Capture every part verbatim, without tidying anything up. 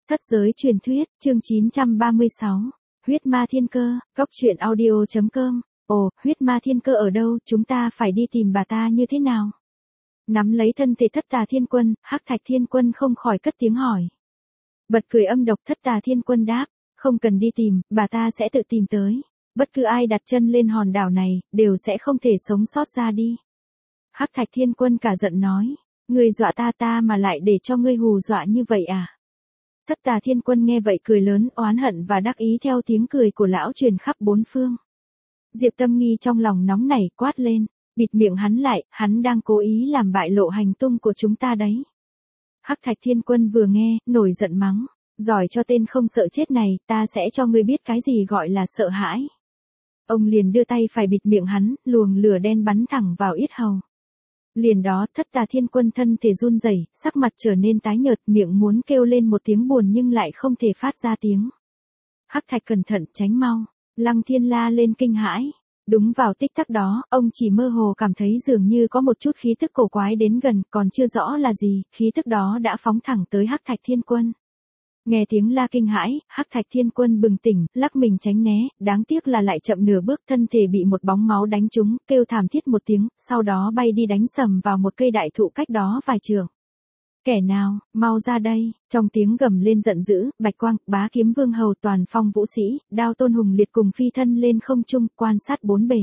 Thất giới truyền thuyết, chương chín trăm ba mươi sáu. Huyết ma thiên cơ, cốc truyện audio chấm com. Ồ, huyết ma thiên cơ ở đâu, chúng ta phải đi tìm bà ta như thế nào? Nắm lấy thân thể Thất Tà Thiên Quân, Hắc Thạch Thiên Quân không khỏi cất tiếng hỏi. Bật cười âm độc, Thất Tà Thiên Quân đáp, không cần đi tìm, bà ta sẽ tự tìm tới. Bất cứ ai đặt chân lên hòn đảo này, đều sẽ không thể sống sót ra đi. Hắc Thạch Thiên Quân cả giận nói, ngươi dọa ta ta mà lại để cho ngươi hù dọa như vậy à? Thất Tà Thiên Quân nghe vậy cười lớn, oán hận và đắc ý theo tiếng cười của lão truyền khắp bốn phương. Diệp Tâm Nghi trong lòng nóng nảy quát lên, bịt miệng hắn lại, hắn đang cố ý làm bại lộ hành tung của chúng ta đấy. Hắc Thạch Thiên Quân vừa nghe, nổi giận mắng, giỏi cho tên không sợ chết này, ta sẽ cho ngươi biết cái gì gọi là sợ hãi. Ông liền đưa tay phải bịt miệng hắn, luồng lửa đen bắn thẳng vào yết hầu. Liền đó, Thất Tà Thiên Quân thân thể run rẩy, sắc mặt trở nên tái nhợt, miệng muốn kêu lên một tiếng buồn nhưng lại không thể phát ra tiếng. Hắc Thạch cẩn thận, tránh mau. Lăng Thiên la lên kinh hãi. Đúng vào tích tắc đó, ông chỉ mơ hồ cảm thấy dường như có một chút khí tức cổ quái đến gần, còn chưa rõ là gì, khí tức đó đã phóng thẳng tới Hắc Thạch Thiên Quân. Nghe tiếng la kinh hãi, Hắc Thạch Thiên Quân bừng tỉnh, lắc mình tránh né, đáng tiếc là lại chậm nửa bước, thân thể bị một bóng máu đánh trúng, kêu thảm thiết một tiếng, sau đó bay đi đánh sầm vào một cây đại thụ cách đó vài trượng. Kẻ nào, mau ra đây, trong tiếng gầm lên giận dữ, Bạch Quang, Bá Kiếm Vương Hầu, Toàn Phong Vũ Sĩ, Đao Tôn Hùng Liệt cùng phi thân lên không trung, quan sát bốn bề.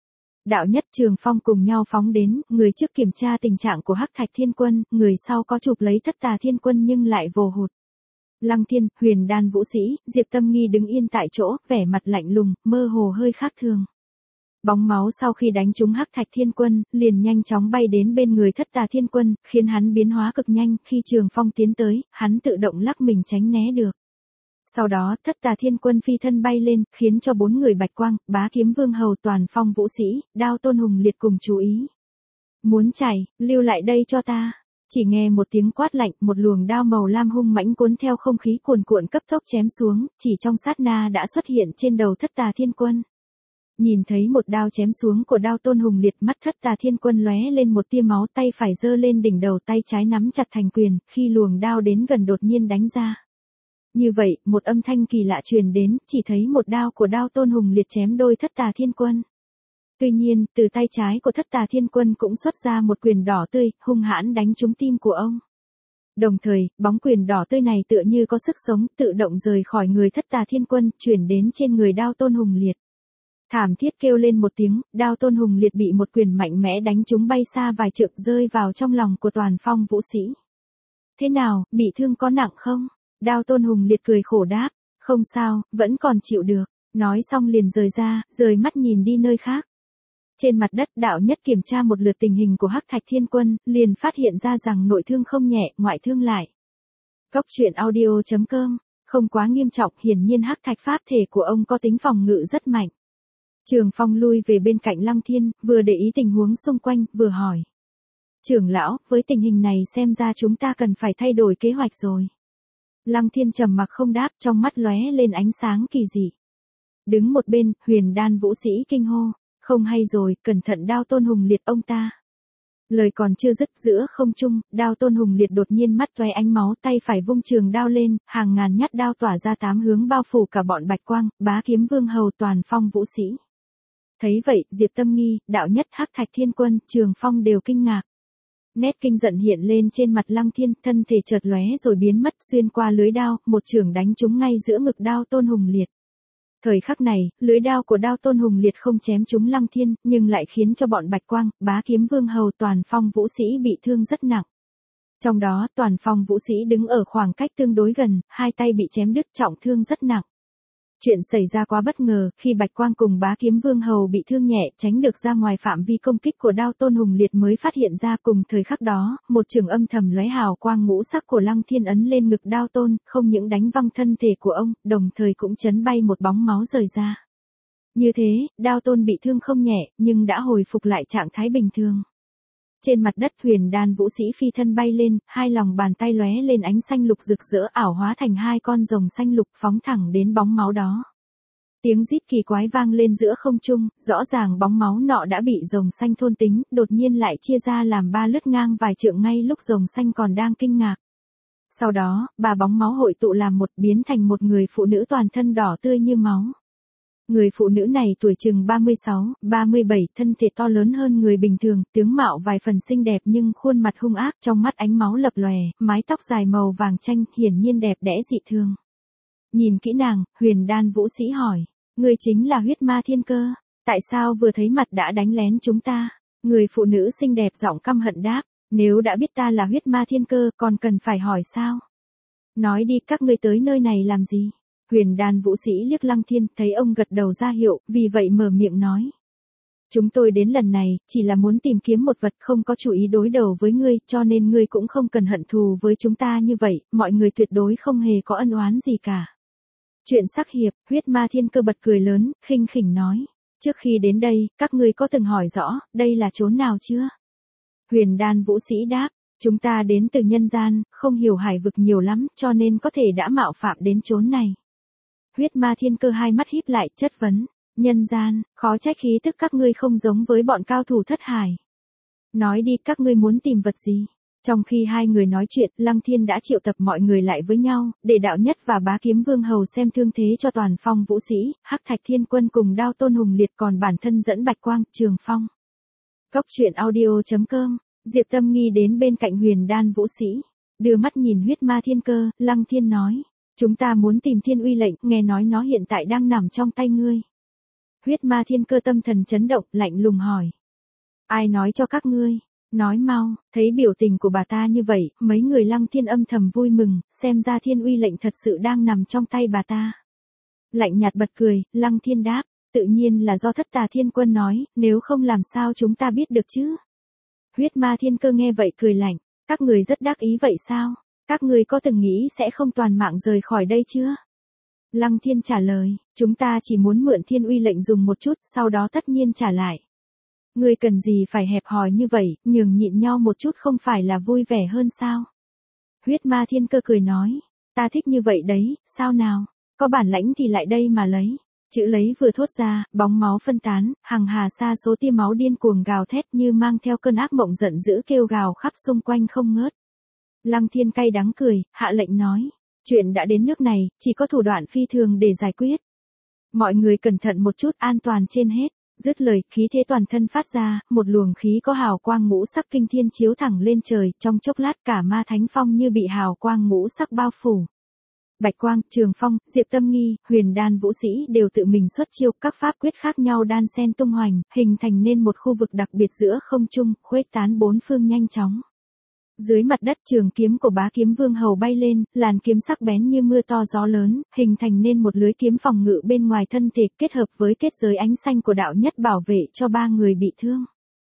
Đạo Nhất, Trường Phong cùng nhau phóng đến, người trước kiểm tra tình trạng của Hắc Thạch Thiên Quân, người sau có chụp lấy Thất Tà Thiên Quân nhưng lại vồ hụt. Lăng Thiên, Huyền Đan Vũ Sĩ, Diệp Tâm Nghi đứng yên tại chỗ, vẻ mặt lạnh lùng, mơ hồ hơi khác thường. Bóng máu sau khi đánh trúng Hắc Thạch Thiên Quân, liền nhanh chóng bay đến bên người Thất Tà Thiên Quân, khiến hắn biến hóa cực nhanh, khi Trường Phong tiến tới, hắn tự động lắc mình tránh né được. Sau đó, Thất Tà Thiên Quân phi thân bay lên, khiến cho bốn người Bạch Quang, Bá Kiếm Vương Hầu, Toàn Phong Vũ Sĩ, Đao Tôn Hùng Liệt cùng chú ý. Muốn chạy, lưu lại đây cho ta. Chỉ nghe một tiếng quát lạnh, một luồng đao màu lam hung mãnh cuốn theo không khí cuồn cuộn cấp tốc chém xuống, chỉ trong sát na đã xuất hiện trên đầu Thất Tà Thiên Quân. Nhìn thấy một đao chém xuống của Đao Tôn Hùng Liệt, mắt Thất Tà Thiên Quân lóe lên một tia máu, tay phải giơ lên đỉnh đầu, tay trái nắm chặt thành quyền, khi luồng đao đến gần đột nhiên đánh ra. Như vậy, một âm thanh kỳ lạ truyền đến, chỉ thấy một đao của Đao Tôn Hùng Liệt chém đôi Thất Tà Thiên Quân. Tuy nhiên, từ tay trái của Thất Tà Thiên Quân cũng xuất ra một quyền đỏ tươi, hung hãn đánh trúng tim của ông. Đồng thời, bóng quyền đỏ tươi này tựa như có sức sống, tự động rời khỏi người Thất Tà Thiên Quân, chuyển đến trên người Đao Tôn Hùng Liệt. Thảm thiết kêu lên một tiếng, Đao Tôn Hùng Liệt bị một quyền mạnh mẽ đánh trúng bay xa vài trượng, rơi vào trong lòng của Toàn Phong Vũ Sĩ. Thế nào, bị thương có nặng không? Đao Tôn Hùng Liệt cười khổ đáp, không sao, vẫn còn chịu được. Nói xong liền rời ra, rời mắt nhìn đi nơi khác. Trên mặt đất, Đạo Nhất kiểm tra một lượt tình hình của Hắc Thạch Thiên Quân, liền phát hiện ra rằng nội thương không nhẹ, ngoại thương lại. Cốc truyện audio chấm com, không quá nghiêm trọng, hiển nhiên Hắc Thạch pháp thể của ông có tính phòng ngự rất mạnh. Trường Phong lui về bên cạnh Lăng Thiên, vừa để ý tình huống xung quanh, vừa hỏi. Trưởng lão, với tình hình này xem ra chúng ta cần phải thay đổi kế hoạch rồi. Lăng Thiên trầm mặc không đáp, trong mắt lóe lên ánh sáng kỳ dị. Đứng một bên, Huyền Đan Vũ Sĩ kinh hô. Không hay rồi, cẩn thận Đao Tôn Hùng Liệt ông ta. Lời còn chưa dứt, giữa không trung, Đao Tôn Hùng Liệt đột nhiên mắt tóe ánh máu, tay phải vung trường đao lên, hàng ngàn nhát đao tỏa ra tám hướng bao phủ cả bọn Bạch Quang, Bá Kiếm Vương Hầu, Toàn Phong Vũ Sĩ. Thấy vậy, Diệp Tâm Nghi, Đạo Nhất, Hắc Thạch Thiên Quân, Trường Phong đều kinh ngạc. Nét kinh giận hiện lên trên mặt Lăng Thiên, thân thể chợt lóe rồi biến mất, xuyên qua lưới đao, một chưởng đánh trúng ngay giữa ngực Đao Tôn Hùng Liệt. Thời khắc này, lưới đao của Đao Tôn Hùng Liệt không chém trúng Lăng Thiên, nhưng lại khiến cho bọn Bạch Quang, Bá Kiếm Vương Hầu, Toàn Phong Vũ Sĩ bị thương rất nặng. Trong đó, Toàn Phong Vũ Sĩ đứng ở khoảng cách tương đối gần, hai tay bị chém đứt, trọng thương rất nặng. Chuyện xảy ra quá bất ngờ, khi Bạch Quang cùng Bá Kiếm Vương Hầu bị thương nhẹ, tránh được ra ngoài phạm vi công kích của Đao Tôn Hùng Liệt mới phát hiện ra. Cùng thời khắc đó, một trường âm thầm lóe hào quang ngũ sắc của Lăng Thiên ấn lên ngực Đao Tôn, không những đánh văng thân thể của ông, đồng thời cũng chấn bay một bóng máu rời ra. Như thế, Đao Tôn bị thương không nhẹ, nhưng đã hồi phục lại trạng thái bình thường. Trên mặt đất, Huyền Đan Vũ Sĩ phi thân bay lên, hai lòng bàn tay lóe lên ánh xanh lục rực rỡ, ảo hóa thành hai con rồng xanh lục, phóng thẳng đến bóng máu đó. Tiếng rít kỳ quái vang lên giữa không trung, rõ ràng bóng máu nọ đã bị rồng xanh thôn tính, đột nhiên lại chia ra làm ba lướt ngang vài trượng ngay lúc rồng xanh còn đang kinh ngạc. Sau đó, ba bóng máu hội tụ làm một, biến thành một người phụ nữ toàn thân đỏ tươi như máu. Người phụ nữ này tuổi chừng ba mươi sáu, ba mươi bảy, thân thể to lớn hơn người bình thường, tướng mạo vài phần xinh đẹp nhưng khuôn mặt hung ác, trong mắt ánh máu lập lòe, mái tóc dài màu vàng chanh, hiển nhiên đẹp đẽ dị thường. Nhìn kỹ nàng, Huyền Đan Vũ Sĩ hỏi, ngươi chính là huyết ma thiên cơ, tại sao vừa thấy mặt đã đánh lén chúng ta? Người phụ nữ xinh đẹp giọng căm hận đáp, nếu đã biết ta là huyết ma thiên cơ còn cần phải hỏi sao? Nói đi, các ngươi tới nơi này làm gì? Huyền Đan Vũ Sĩ liếc Lăng Thiên, thấy ông gật đầu ra hiệu, vì vậy mở miệng nói. Chúng tôi đến lần này, chỉ là muốn tìm kiếm một vật, không có chủ ý đối đầu với ngươi, cho nên ngươi cũng không cần hận thù với chúng ta như vậy, mọi người tuyệt đối không hề có ân oán gì cả. Chuyện sắc hiệp, huyết ma thiên cơ bật cười lớn, khinh khỉnh nói. Trước khi đến đây, các ngươi có từng hỏi rõ, đây là chốn nào chưa? Huyền Đan Vũ Sĩ đáp. Chúng ta đến từ nhân gian, không hiểu hải vực nhiều lắm, cho nên có thể đã mạo phạm đến chốn này. Huyết ma thiên cơ hai mắt híp lại, chất vấn. Nhân gian, khó trách khí tức các ngươi không giống với bọn cao thủ thất hải. Nói đi, các ngươi muốn tìm vật gì? Trong khi hai người nói chuyện, Lăng Thiên đã triệu tập mọi người lại với nhau, để đạo nhất và bá kiếm vương hầu xem thương thế cho toàn phong vũ sĩ, Hắc Thạch Thiên Quân cùng Đao Tôn Hùng Liệt, còn bản thân dẫn Bạch Quang, Trường Phong. Cốc truyện audio chấm com. Diệp Tâm Nghi đến bên cạnh Huyền Đan Vũ Sĩ, đưa mắt nhìn huyết ma thiên cơ, Lăng Thiên nói, chúng ta muốn tìm Thiên Uy lệnh, nghe nói nó hiện tại đang nằm trong tay ngươi. Huyết ma thiên cơ tâm thần chấn động, lạnh lùng hỏi. Ai nói cho các ngươi? Nói mau. Thấy biểu tình của bà ta như vậy, mấy người Lăng Thiên âm thầm vui mừng, xem ra Thiên Uy lệnh thật sự đang nằm trong tay bà ta. Lạnh nhạt bật cười, Lăng Thiên đáp, tự nhiên là do Thất Tà Thiên Quân nói, nếu không làm sao chúng ta biết được chứ? Huyết ma thiên cơ nghe vậy cười lạnh, các người rất đắc ý vậy sao? Các người có từng nghĩ sẽ không toàn mạng rời khỏi đây chưa? Lăng Thiên trả lời, chúng ta chỉ muốn mượn Thiên Uy lệnh dùng một chút, sau đó tất nhiên trả lại. Ngươi cần gì phải hẹp hòi như vậy, nhường nhịn nhau một chút không phải là vui vẻ hơn sao? Huyết ma thiên cơ cười nói, ta thích như vậy đấy, sao nào? Có bản lãnh thì lại đây mà lấy. Chữ lấy vừa thốt ra, bóng máu phân tán, hằng hà sa số tia máu điên cuồng gào thét như mang theo cơn ác mộng giận dữ kêu gào khắp xung quanh không ngớt. Lăng Thiên cay đắng cười, hạ lệnh nói, chuyện đã đến nước này, chỉ có thủ đoạn phi thường để giải quyết. Mọi người cẩn thận một chút, an toàn trên hết. Dứt lời, khí thế toàn thân phát ra, một luồng khí có hào quang ngũ sắc kinh thiên chiếu thẳng lên trời, trong chốc lát cả ma thánh phong như bị hào quang ngũ sắc bao phủ. Bạch Quang, Trường Phong, Diệp Tâm Nghi, Huyền Đan Vũ Sĩ đều tự mình xuất chiêu, các pháp quyết khác nhau đan xen tung hoành, hình thành nên một khu vực đặc biệt giữa không trung, khuếch tán bốn phương nhanh chóng. Dưới mặt đất, trường kiếm của bá kiếm vương hầu bay lên, làn kiếm sắc bén như mưa to gió lớn, hình thành nên một lưới kiếm phòng ngự bên ngoài thân thể, kết hợp với kết giới ánh xanh của đạo nhất bảo vệ cho ba người bị thương.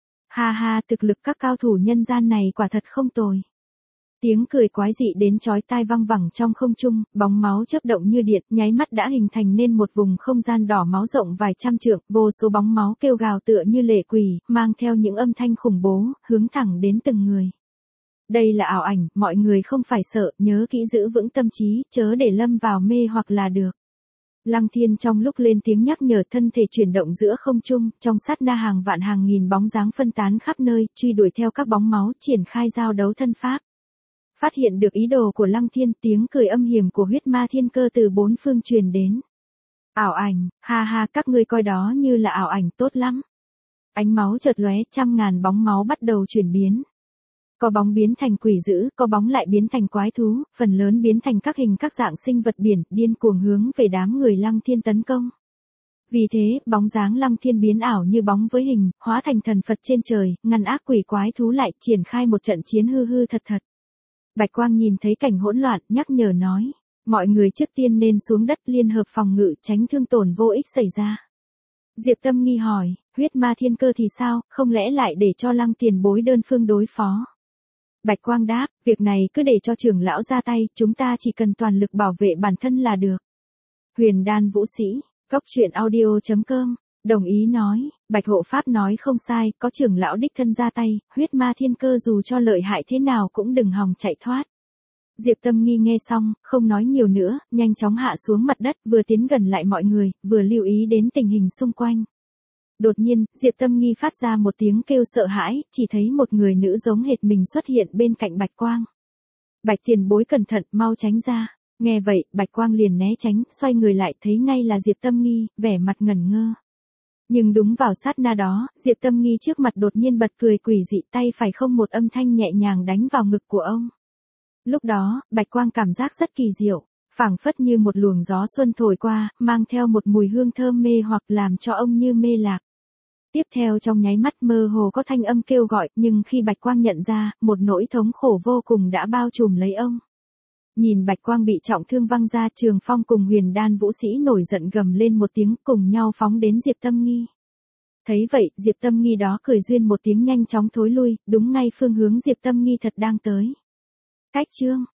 Ha ha, thực lực các cao thủ nhân gian này quả thật không tồi. Tiếng cười quái dị đến chói tai vang vẳng trong không trung, bóng máu chớp động như điện, nháy mắt đã hình thành nên một vùng không gian đỏ máu rộng vài trăm trượng, vô số bóng máu kêu gào tựa như lệ quỷ, mang theo những âm thanh khủng bố, hướng thẳng đến từng người. Đây là ảo ảnh, mọi người không phải sợ, nhớ kỹ giữ vững tâm trí, chớ để lâm vào mê hoặc là được. Lăng Thiên trong lúc lên tiếng nhắc nhở, thân thể chuyển động giữa không trung, trong sát na hàng vạn hàng nghìn bóng dáng phân tán khắp nơi, truy đuổi theo các bóng máu, triển khai giao đấu thân pháp. Phát hiện được ý đồ của Lăng Thiên, tiếng cười âm hiểm của huyết ma thiên cơ từ bốn phương truyền đến. Ảo ảnh, ha ha, các ngươi coi đó như là ảo ảnh, tốt lắm. Ánh máu chợt lóe, trăm ngàn bóng máu bắt đầu chuyển biến. Có bóng biến thành quỷ dữ, có bóng lại biến thành quái thú, phần lớn biến thành các hình các dạng sinh vật biển, điên cuồng hướng về đám người Lăng Thiên tấn công. Vì thế, bóng dáng Lăng Thiên biến ảo như bóng với hình, hóa thành thần Phật trên trời, ngăn ác quỷ quái thú lại, triển khai một trận chiến hư hư thật thật. Bạch Quang nhìn thấy cảnh hỗn loạn, nhắc nhở nói, mọi người trước tiên nên xuống đất liên hợp phòng ngự, tránh thương tổn vô ích xảy ra. Diệp Tâm Nghi hỏi, huyết ma thiên cơ thì sao, không lẽ lại để cho Lăng tiền bối đơn phương đối phó? Bạch Quang đáp, việc này cứ để cho trưởng lão ra tay, chúng ta chỉ cần toàn lực bảo vệ bản thân là được. Huyền Đan Vũ Sĩ, cốc truyện audio chấm com, đồng ý nói, Bạch Hộ Pháp nói không sai, có trưởng lão đích thân ra tay, huyết ma thiên cơ dù cho lợi hại thế nào cũng đừng hòng chạy thoát. Diệp Tâm Nghi nghe xong, không nói nhiều nữa, nhanh chóng hạ xuống mặt đất, vừa tiến gần lại mọi người, vừa lưu ý đến tình hình xung quanh. Đột nhiên, Diệp Tâm Nghi phát ra một tiếng kêu sợ hãi, chỉ thấy một người nữ giống hệt mình xuất hiện bên cạnh Bạch Quang. Bạch tiền bối cẩn thận, mau tránh ra. Nghe vậy, Bạch Quang liền né tránh, xoay người lại thấy ngay là Diệp Tâm Nghi, vẻ mặt ngẩn ngơ. Nhưng đúng vào sát na đó, Diệp Tâm Nghi trước mặt đột nhiên bật cười quỷ dị, tay phải không một âm thanh nhẹ nhàng đánh vào ngực của ông. Lúc đó, Bạch Quang cảm giác rất kỳ diệu, phảng phất như một luồng gió xuân thổi qua, mang theo một mùi hương thơm mê hoặc làm cho ông như mê lạc. Tiếp theo trong nháy mắt mơ hồ có thanh âm kêu gọi, nhưng khi Bạch Quang nhận ra, một nỗi thống khổ vô cùng đã bao trùm lấy ông. Nhìn Bạch Quang bị trọng thương văng ra, Trường Phong cùng Huyền Đan vũ sĩ nổi giận gầm lên một tiếng, cùng nhau phóng đến Diệp Tâm Nghi. Thấy vậy, Diệp Tâm Nghi đó cười duyên một tiếng nhanh chóng thối lui, đúng ngay phương hướng Diệp Tâm Nghi thật đang tới. Cách chương